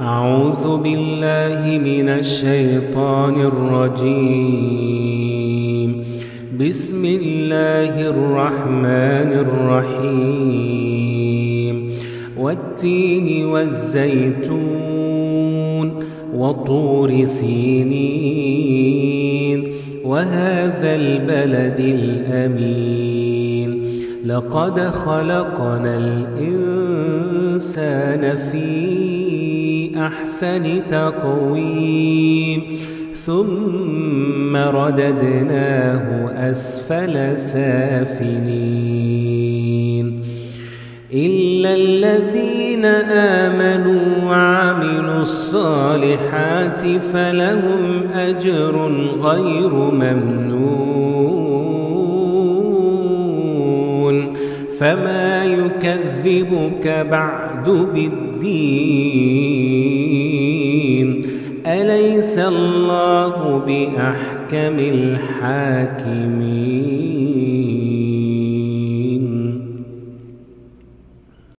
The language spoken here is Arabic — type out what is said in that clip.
أعوذ بالله من الشيطان الرجيم. بسم الله الرحمن الرحيم. والتين والزيتون وطور سينين وهذا البلد الأمين. لقد خلقنا الإنسان في أحسن تقويم ثم رددناه أسفل سافلين إلا الذين آمنوا وعملوا الصالحات فلهم أجر غير ممنون. فما يكذبك بعد بالدين؟ أليس الله بأحكم الحاكمين؟